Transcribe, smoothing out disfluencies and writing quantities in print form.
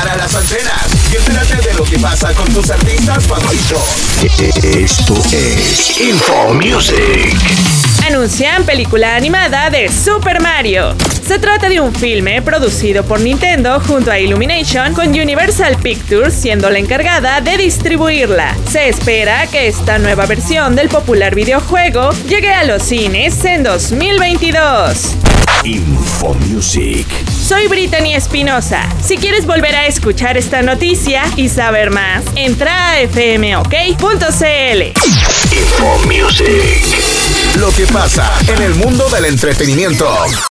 para las antenas y entérate de lo que pasa con tus artistas favoritos. Esto es Info Music. Anuncian película animada de Super Mario. Se trata de un filme producido por Nintendo junto a Illumination, con Universal Pictures siendo la encargada de distribuirla. Se espera que esta nueva versión del popular videojuego llegue a los cines en 2022. Info Music. Soy Brittany Espinosa. Si quieres volver a escuchar esta noticia y saber más, entra a fmok.cl. Info Music. Lo que pasa en el mundo del entretenimiento.